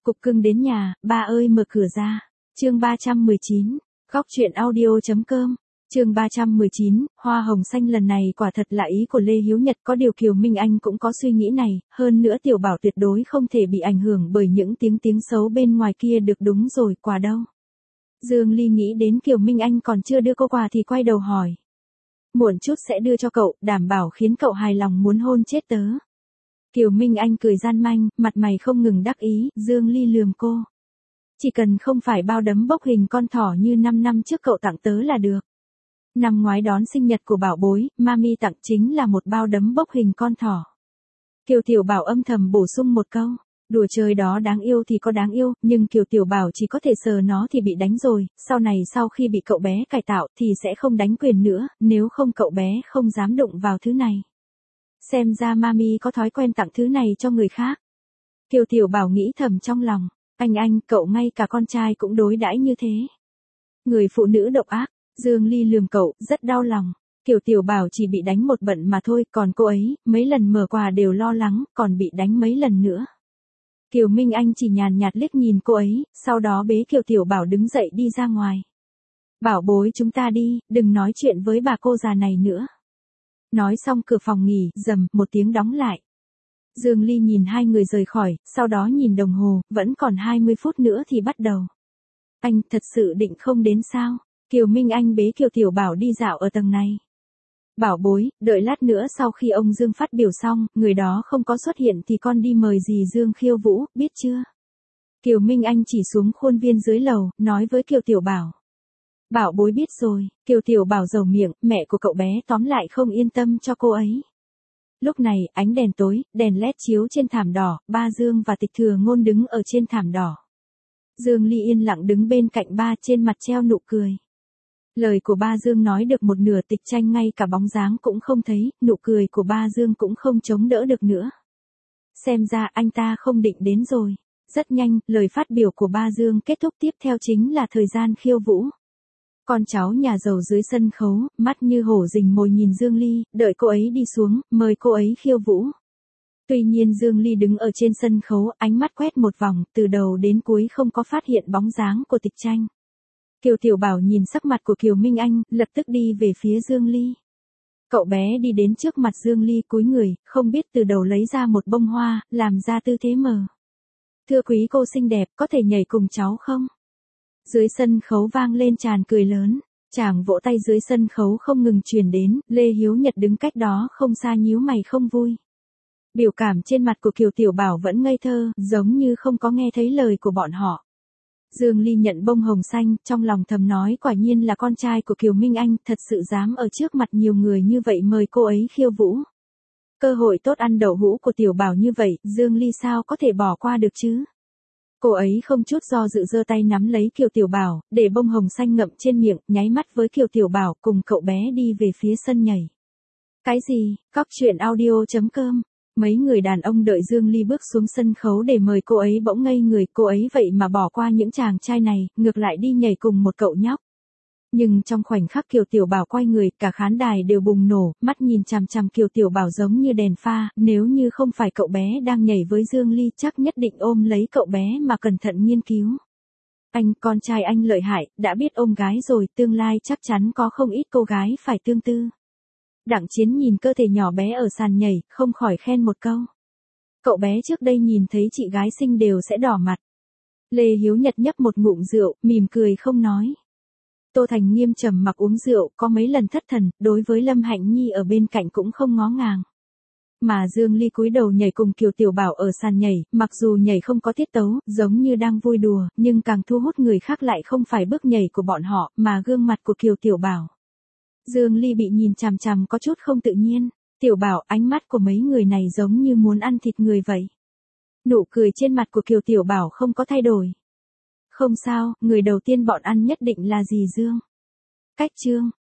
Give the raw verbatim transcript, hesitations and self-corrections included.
Cục cưng đến nhà, ba ơi mở cửa ra. Chương ba trăm mười chín, góc truyện audio.com. Chương ba trăm mười chín, hoa hồng xanh lần này quả thật là ý của Lê Hiếu Nhật, có điều Kiều Minh Anh cũng có suy nghĩ này, hơn nữa Tiểu Bảo tuyệt đối không thể bị ảnh hưởng bởi những tiếng tiếng xấu bên ngoài kia được. Đúng rồi, quà đâu? Dương Ly nghĩ đến Kiều Minh Anh còn chưa đưa cô quà thì quay đầu hỏi. Muộn chút sẽ đưa cho cậu, đảm bảo khiến cậu hài lòng muốn hôn chết tớ. Kiều Minh Anh cười gian manh, mặt mày không ngừng đắc ý. Dương Ly lườm cô. Chỉ cần không phải bao đấm bốc hình con thỏ như năm năm trước cậu tặng tớ là được. Năm ngoái đón sinh nhật của bảo bối, mami tặng chính là một bao đấm bốc hình con thỏ. Kiều Tiểu Bảo âm thầm bổ sung một câu. Đùa chơi đó đáng yêu thì có đáng yêu, nhưng Kiều Tiểu Bảo chỉ có thể sờ nó thì bị đánh rồi, sau này sau khi bị cậu bé cải tạo thì sẽ không đánh quyền nữa, nếu không cậu bé không dám đụng vào thứ này. Xem ra mami có thói quen tặng thứ này cho người khác. Kiều Tiểu Bảo nghĩ thầm trong lòng, anh anh, cậu ngay cả con trai cũng đối đãi như thế. Người phụ nữ độc ác. Dương Ly lườm cậu, rất đau lòng. Kiều Tiểu Bảo chỉ bị đánh một bận mà thôi, còn cô ấy, mấy lần mở quà đều lo lắng, còn bị đánh mấy lần nữa. Kiều Minh Anh chỉ nhàn nhạt liếc nhìn cô ấy, sau đó bế Kiều Tiểu Bảo đứng dậy đi ra ngoài. Bảo bối chúng ta đi, đừng nói chuyện với bà cô già này nữa. Nói xong cửa phòng nghỉ, rầm, một tiếng đóng lại. Dương Ly nhìn hai người rời khỏi, sau đó nhìn đồng hồ, vẫn còn hai mươi phút nữa thì bắt đầu. Anh thật sự định không đến sao? Kiều Minh Anh bế Kiều Tiểu Bảo đi dạo ở tầng này. Bảo bối, đợi lát nữa sau khi ông Dương phát biểu xong, người đó không có xuất hiện thì con đi mời dì Dương khiêu vũ, biết chưa? Kiều Minh Anh chỉ xuống khuôn viên dưới lầu, nói với Kiều Tiểu Bảo. Bảo bối biết rồi, Kiều Tiểu Bảo dầu miệng, mẹ của cậu bé tóm lại không yên tâm cho cô ấy. Lúc này, ánh đèn tối, đèn led chiếu trên thảm đỏ, ba Dương và Tịch Thừa Ngôn đứng ở trên thảm đỏ. Dương Ly yên lặng đứng bên cạnh ba, trên mặt treo nụ cười. Lời của ba Dương nói được một nửa, Tịch Tranh ngay cả bóng dáng cũng không thấy, nụ cười của ba Dương cũng không chống đỡ được nữa. Xem ra anh ta không định đến rồi. Rất nhanh, lời phát biểu của ba Dương kết thúc, tiếp theo chính là thời gian khiêu vũ. Con cháu nhà giàu dưới sân khấu, mắt như hổ rình mồi nhìn Dương Ly, đợi cô ấy đi xuống, mời cô ấy khiêu vũ. Tuy nhiên Dương Ly đứng ở trên sân khấu, ánh mắt quét một vòng, từ đầu đến cuối không có phát hiện bóng dáng của Tịch Tranh. Kiều Tiểu Bảo nhìn sắc mặt của Kiều Minh Anh, lập tức đi về phía Dương Ly. Cậu bé đi đến trước mặt Dương Ly cúi người, không biết từ đầu lấy ra một bông hoa, làm ra tư thế mờ. Thưa quý cô xinh đẹp, có thể nhảy cùng cháu không? Dưới sân khấu vang lên tràn cười lớn, chàng vỗ tay dưới sân khấu không ngừng truyền đến, Lê Hiếu Nhật đứng cách đó không xa nhíu mày không vui. Biểu cảm trên mặt của Kiều Tiểu Bảo vẫn ngây thơ, giống như không có nghe thấy lời của bọn họ. Dương Ly nhận bông hồng xanh, trong lòng thầm nói quả nhiên là con trai của Kiều Minh Anh, thật sự dám ở trước mặt nhiều người như vậy mời cô ấy khiêu vũ. Cơ hội tốt ăn đậu hũ của Tiểu Bảo như vậy, Dương Ly sao có thể bỏ qua được chứ? Cô ấy không chút do dự giơ tay nắm lấy Kiều Tiểu Bảo, để bông hồng xanh ngậm trên miệng, nháy mắt với Kiều Tiểu Bảo cùng cậu bé đi về phía sân nhảy. Cái gì? Góc truyện audio.com. Mấy người đàn ông đợi Dương Ly bước xuống sân khấu để mời cô ấy bỗng ngây người, cô ấy vậy mà bỏ qua những chàng trai này, ngược lại đi nhảy cùng một cậu nhóc. Nhưng trong khoảnh khắc Kiều Tiểu Bảo quay người, cả khán đài đều bùng nổ, mắt nhìn chằm chằm Kiều Tiểu Bảo giống như đèn pha, nếu như không phải cậu bé đang nhảy với Dương Ly chắc nhất định ôm lấy cậu bé mà cẩn thận nghiên cứu. Anh, con trai anh lợi hại, đã biết ôm gái rồi, tương lai chắc chắn có không ít cô gái phải tương tư. Đặng Chiến nhìn cơ thể nhỏ bé ở sàn nhảy, không khỏi khen một câu. Cậu bé trước đây nhìn thấy chị gái xinh đều sẽ đỏ mặt. Lê Hiếu Nhật nhấp một ngụm rượu, mỉm cười không nói. Tô Thành Nghiêm trầm mặc uống rượu, có mấy lần thất thần, đối với Lâm Hạnh Nhi ở bên cạnh cũng không ngó ngàng. Mà Dương Ly cúi đầu nhảy cùng Kiều Tiểu Bảo ở sàn nhảy, mặc dù nhảy không có tiết tấu, giống như đang vui đùa, nhưng càng thu hút người khác lại không phải bước nhảy của bọn họ, mà gương mặt của Kiều Tiểu Bảo. Dương Ly bị nhìn chằm chằm có chút không tự nhiên. Tiểu Bảo, ánh mắt của mấy người này giống như muốn ăn thịt người vậy. Nụ cười trên mặt của Kiều Tiểu Bảo không có thay đổi. Không sao, người đầu tiên bọn ăn nhất định là dì Dương. Cách chương.